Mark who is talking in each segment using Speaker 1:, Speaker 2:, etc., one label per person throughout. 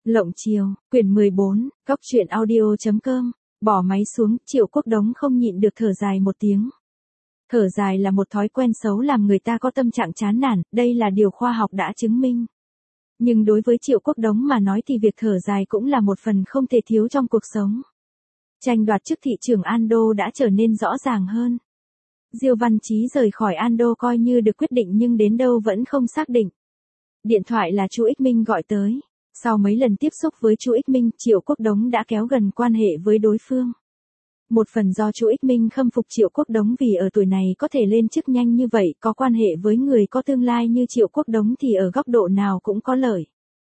Speaker 1: Lộng Chiều, quyển 14, góc truyện audio.com, bỏ máy xuống, Triệu Quốc Đống không nhịn được thở dài một tiếng. Thở dài là một thói quen xấu làm người ta có tâm trạng chán nản, đây là điều khoa học đã chứng minh. Nhưng đối với Triệu Quốc Đống mà nói thì việc thở dài cũng là một phần không thể thiếu trong cuộc sống. Tranh đoạt chức thị trưởng Ando đã trở nên rõ ràng hơn. Diêu Văn Chí rời khỏi Ando coi như được quyết định nhưng đến đâu vẫn không xác định. Điện thoại là Chu Ích Minh gọi tới. Sau mấy lần tiếp xúc với Chu Ích Minh, Triệu Quốc Đống đã kéo gần quan hệ với đối phương. Một phần do Chu Ích Minh khâm phục Triệu Quốc Đống vì ở tuổi này có thể lên chức nhanh như vậy, có quan hệ với người có tương lai như Triệu Quốc Đống thì ở góc độ nào cũng có lợi.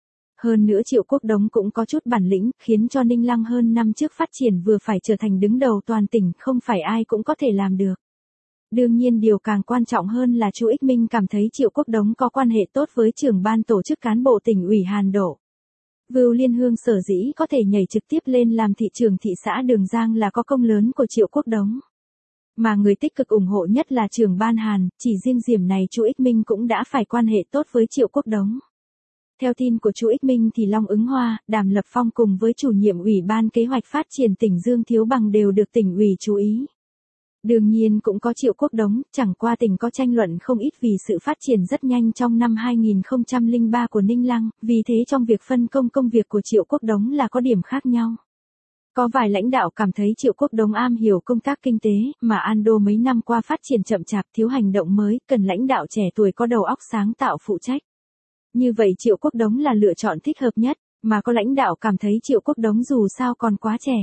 Speaker 1: Hơn nữa Triệu Quốc Đống cũng có chút bản lĩnh, khiến cho Ninh Lăng hơn năm trước phát triển vừa phải trở thành đứng đầu toàn tỉnh, không phải ai cũng có thể làm được. Đương nhiên điều càng quan trọng hơn là Chu Ích Minh cảm thấy Triệu Quốc Đống có quan hệ tốt với trưởng ban tổ chức cán bộ tỉnh ủy Hàn Đỗ. Vưu Liên Hương sở dĩ có thể nhảy trực tiếp lên làm thị trưởng thị xã Đường Giang là có công lớn của Triệu Quốc Đống. Mà người tích cực ủng hộ nhất là trưởng ban Hàn, chỉ riêng điểm này Chu Ích Minh cũng đã phải quan hệ tốt với Triệu Quốc Đống. Theo tin của Chu Ích Minh thì Long Ứng Hoa, Đàm Lập Phong cùng với chủ nhiệm Ủy ban Kế hoạch Phát triển tỉnh Dương Thiếu Bằng đều được tỉnh ủy chú ý. Đương nhiên cũng có Triệu Quốc Đống, chẳng qua tỉnh có tranh luận không ít vì sự phát triển rất nhanh trong năm 2003 của Ninh Lăng, vì thế trong việc phân công công việc của Triệu Quốc Đống là có điểm khác nhau. Có vài lãnh đạo cảm thấy Triệu Quốc Đống am hiểu công tác kinh tế, mà Ando mấy năm qua phát triển chậm chạp thiếu hành động mới, cần lãnh đạo trẻ tuổi có đầu óc sáng tạo phụ trách. Như vậy Triệu Quốc Đống là lựa chọn thích hợp nhất, mà có lãnh đạo cảm thấy Triệu Quốc Đống dù sao còn quá trẻ.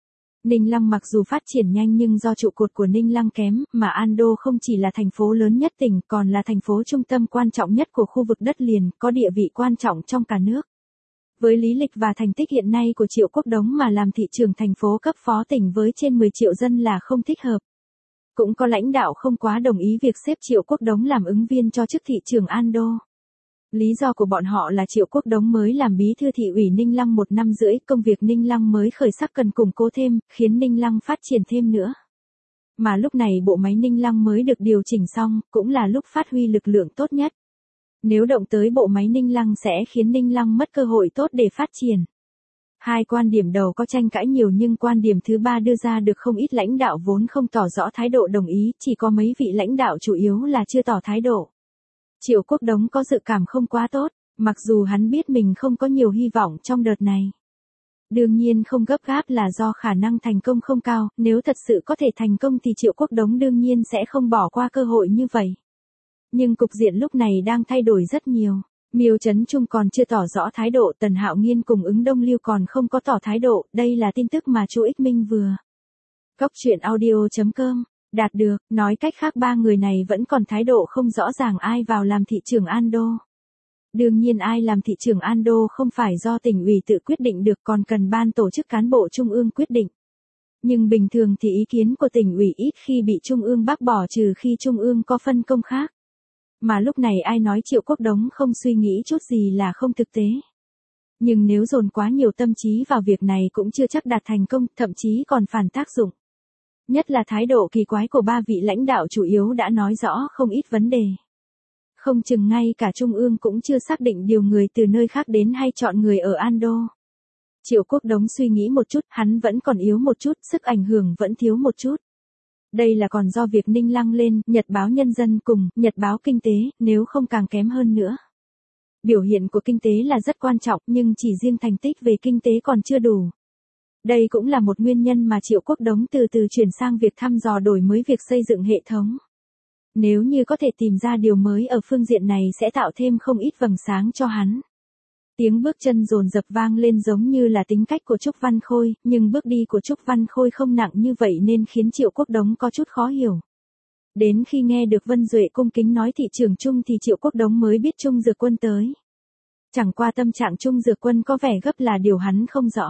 Speaker 1: Ninh Lăng mặc dù phát triển nhanh nhưng do trụ cột của Ninh Lăng kém, mà Ando không chỉ là thành phố lớn nhất tỉnh còn là thành phố trung tâm quan trọng nhất của khu vực đất liền, có địa vị quan trọng trong cả nước. Với lý lịch và thành tích hiện nay của Triệu Quốc Đống mà làm thị trưởng thành phố cấp phó tỉnh với trên 10 triệu dân là không thích hợp. Cũng có lãnh đạo không quá đồng ý việc xếp Triệu Quốc Đống làm ứng viên cho chức thị trưởng Ando. Lý do của bọn họ là Triệu Quốc Đống mới làm bí thư thị ủy Ninh Lăng 1 năm rưỡi, công việc Ninh Lăng mới khởi sắc cần củng cố thêm, khiến Ninh Lăng phát triển thêm nữa. Mà lúc này bộ máy Ninh Lăng mới được điều chỉnh xong, cũng là lúc phát huy lực lượng tốt nhất. Nếu động tới bộ máy Ninh Lăng sẽ khiến Ninh Lăng mất cơ hội tốt để phát triển. Hai quan điểm đầu có tranh cãi nhiều nhưng quan điểm thứ ba đưa ra được không ít lãnh đạo vốn không tỏ rõ thái độ đồng ý, chỉ có mấy vị lãnh đạo chủ yếu là chưa tỏ thái độ. Triệu Quốc Đống có dự cảm không quá tốt, mặc dù hắn biết mình không có nhiều hy vọng trong đợt này. Đương nhiên không gấp gáp là do khả năng thành công không cao, nếu thật sự có thể thành công thì Triệu Quốc Đống đương nhiên sẽ không bỏ qua cơ hội như vậy. Nhưng cục diện lúc này đang thay đổi rất nhiều. Miêu Trấn Trung còn chưa tỏ rõ thái độ, Tần Hạo Nghiên cùng Ứng Đông Lưu còn không có tỏ thái độ, đây là tin tức mà Chu Ích Minh vừa. Góc truyện audio.com đạt được, nói cách khác ba người này vẫn còn thái độ không rõ ràng ai vào làm thị trưởng Ando. Đương nhiên ai làm thị trưởng Ando không phải do tỉnh ủy tự quyết định được còn cần ban tổ chức cán bộ trung ương quyết định. Nhưng bình thường thì ý kiến của tỉnh ủy ít khi bị trung ương bác bỏ trừ khi trung ương có phân công khác. Mà lúc này ai nói Triệu Quốc Đống không suy nghĩ chút gì là không thực tế. Nhưng nếu dồn quá nhiều tâm trí vào việc này cũng chưa chắc đạt thành công, thậm chí còn phản tác dụng. Nhất là thái độ kỳ quái của ba vị lãnh đạo chủ yếu đã nói rõ không ít vấn đề. Không chừng ngay cả Trung ương cũng chưa xác định điều người từ nơi khác đến hay chọn người ở Ando. Triệu Quốc Đống suy nghĩ một chút, hắn vẫn còn yếu một chút, sức ảnh hưởng vẫn thiếu một chút. Đây là còn do việc Ninh Lăng lên, Nhật báo Nhân dân cùng, Nhật báo Kinh tế, nếu không càng kém hơn nữa. Biểu hiện của kinh tế là rất quan trọng nhưng chỉ riêng thành tích về kinh tế còn chưa đủ. Đây cũng là một nguyên nhân mà Triệu Quốc Đống từ từ chuyển sang việc thăm dò đổi mới việc xây dựng hệ thống. Nếu như có thể tìm ra điều mới ở phương diện này sẽ tạo thêm không ít vầng sáng cho hắn. Tiếng bước chân dồn dập vang lên giống như là tính cách của Trúc Văn Khôi, nhưng bước đi của Trúc Văn Khôi không nặng như vậy nên khiến Triệu Quốc Đống có chút khó hiểu. Đến khi nghe được Vân Duệ cung kính nói thị trưởng Trung thì Triệu Quốc Đống mới biết Trung Dược Quân tới. Chẳng qua tâm trạng Trung Dược Quân có vẻ gấp là điều hắn không rõ.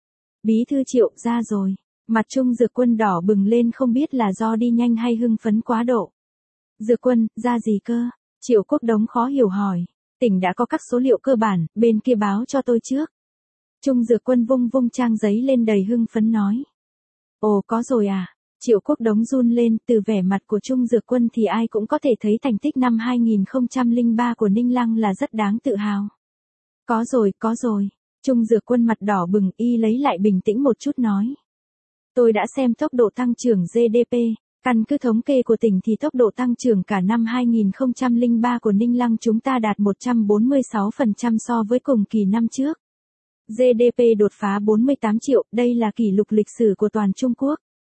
Speaker 1: Bí thư Triệu ra rồi, mặt Trung Dược Quân đỏ bừng lên không biết là do đi nhanh hay hưng phấn quá độ. Dược Quân, ra gì cơ? Triệu Quốc Đống khó hiểu hỏi. Tỉnh đã có các số liệu cơ bản, bên kia báo cho tôi trước. Trung Dược Quân vung vung trang giấy lên đầy hưng phấn nói. Ồ có rồi à? Triệu Quốc Đống run lên, từ vẻ mặt của Trung Dược Quân thì ai cũng có thể thấy thành tích năm 2003 của Ninh Lăng là rất đáng tự hào. Có rồi, Trung Dược Quân mặt đỏ bừng, y lấy lại bình tĩnh một chút nói. Tôi đã xem tốc độ tăng trưởng GDP, căn cứ thống kê của tỉnh thì tốc độ tăng trưởng cả năm 2003 của Ninh Lăng chúng ta đạt 146% so với cùng kỳ năm trước. GDP đột phá 48 triệu, đây là kỷ lục lịch sử của toàn Trung Quốc.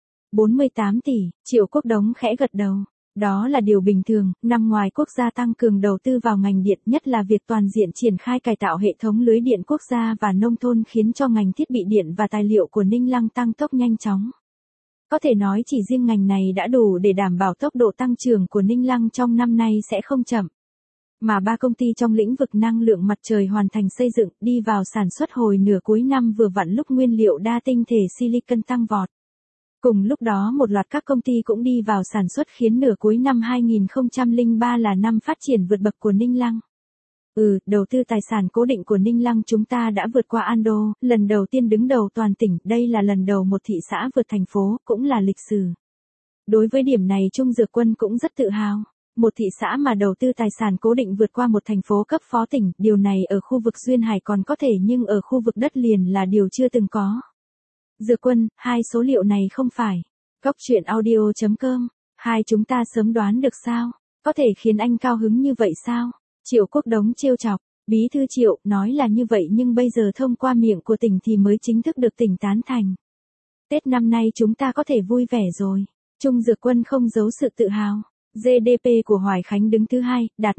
Speaker 1: 48 tỷ, Triệu Quốc Đống khẽ gật đầu. Đó là điều bình thường, năm ngoài quốc gia tăng cường đầu tư vào ngành điện, nhất là việc toàn diện triển khai cải tạo hệ thống lưới điện quốc gia và nông thôn khiến cho ngành thiết bị điện và tài liệu của Ninh Lăng tăng tốc nhanh chóng. Có thể nói chỉ riêng ngành này đã đủ để đảm bảo tốc độ tăng trưởng của Ninh Lăng trong năm nay sẽ không chậm. Mà 3 công ty trong lĩnh vực năng lượng mặt trời hoàn thành xây dựng, đi vào sản xuất hồi nửa cuối năm vừa vặn lúc nguyên liệu đa tinh thể silicon tăng vọt. Cùng lúc đó một loạt các công ty cũng đi vào sản xuất khiến nửa cuối năm 2003 là năm phát triển vượt bậc của Ninh Lăng. Đầu tư tài sản cố định của Ninh Lăng chúng ta đã vượt qua Ando, lần đầu tiên đứng đầu toàn tỉnh, đây là lần đầu một thị xã vượt thành phố, cũng là lịch sử. Đối với điểm này Trung Dược Quân cũng rất tự hào. Một thị xã mà đầu tư tài sản cố định vượt qua một thành phố cấp phó tỉnh, điều này ở khu vực duyên hải còn có thể nhưng ở khu vực đất liền là điều chưa từng có. Dược Quân, hai số liệu này không phải. Cóc truyện audio.com. Hai chúng ta sớm đoán được sao? Có thể khiến anh cao hứng như vậy sao? Triệu Quốc Đống trêu chọc. Bí thư Triệu, nói là như vậy nhưng bây giờ thông qua miệng của tỉnh thì mới chính thức được tỉnh tán thành. Tết năm nay chúng ta có thể vui vẻ rồi. Trung Dược Quân không giấu sự tự hào. GDP của Hoài Khánh đứng thứ 2, đạt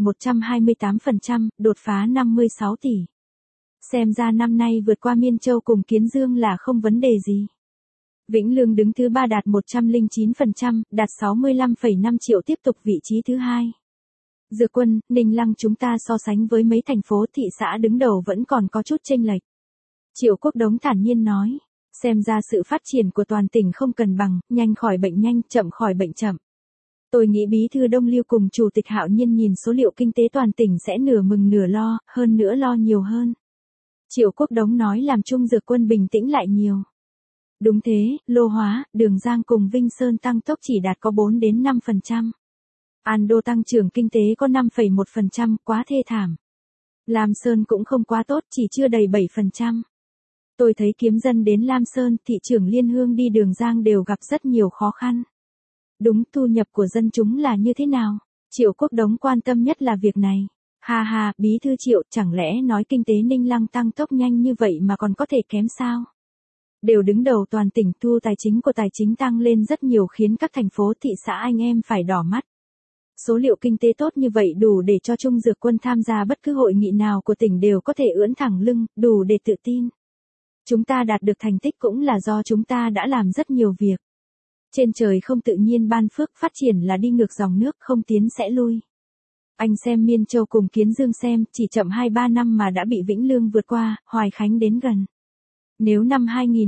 Speaker 1: 128%, đột phá 56 tỷ. Xem ra năm nay vượt qua Miên Châu cùng Kiến Dương là không vấn đề gì. Vĩnh Lương đứng thứ 3 đạt 109%, đạt 65,5 triệu tiếp tục vị trí thứ 2. Dược Quân, Ninh Lăng chúng ta so sánh với mấy thành phố thị xã đứng đầu vẫn còn có chút chênh lệch. Triệu Quốc Đống thản nhiên nói, xem ra sự phát triển của toàn tỉnh không cần bằng, nhanh khỏi bệnh nhanh, chậm khỏi bệnh chậm. Tôi nghĩ Bí thư Đông Lưu cùng Chủ tịch Hạo Nhiên nhìn số liệu kinh tế toàn tỉnh sẽ nửa mừng nửa lo, hơn nữa lo nhiều hơn. Triệu Quốc Đống nói làm Trung Dược Quân bình tĩnh lại nhiều. Đúng thế, Lô Hóa, Đường Giang cùng Vinh Sơn tăng tốc chỉ đạt có 4 đến 5%. Ando tăng trưởng kinh tế có 5,1%, quá thê thảm. Lam Sơn cũng không quá tốt, chỉ chưa đầy 7%. Tôi thấy kiếm dân đến Lam Sơn, thị trưởng Liên Hương đi Đường Giang đều gặp rất nhiều khó khăn. Đúng, thu nhập của dân chúng là như thế nào? Triệu Quốc Đống quan tâm nhất là việc này. Ha ha, Bí thư Triệu, chẳng lẽ nói kinh tế Ninh Lăng tăng tốc nhanh như vậy mà còn có thể kém sao? Đều đứng đầu toàn tỉnh, thu tài chính của tài chính tăng lên rất nhiều khiến các thành phố thị xã anh em phải đỏ mắt. Số liệu kinh tế tốt như vậy đủ để cho Trung Dược Quân tham gia bất cứ hội nghị nào của tỉnh đều có thể ưỡn thẳng lưng, đủ để tự tin. Chúng ta đạt được thành tích cũng là do chúng ta đã làm rất nhiều việc. Trên trời không tự nhiên ban phước, phát triển là đi ngược dòng nước, không tiến sẽ lui. Anh xem Miên Châu cùng Kiến Dương xem, chỉ chậm 2-3 năm mà đã bị Vĩnh Lương vượt qua, Hoài Khánh đến gần. Nếu năm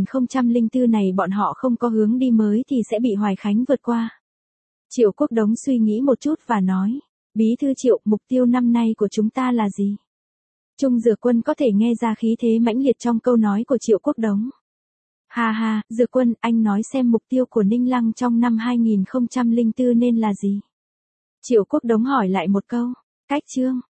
Speaker 1: 2004 này bọn họ không có hướng đi mới thì sẽ bị Hoài Khánh vượt qua. Triệu Quốc Đống suy nghĩ một chút và nói, Bí thư Triệu, mục tiêu năm nay của chúng ta là gì? Trung Dược Quân có thể nghe ra khí thế mãnh liệt trong câu nói của Triệu Quốc Đống. Ha ha, Dược Quân, anh nói xem mục tiêu của Ninh Lăng trong năm 2004 nên là gì? Triệu Quốc Đống hỏi lại một câu, cách chương.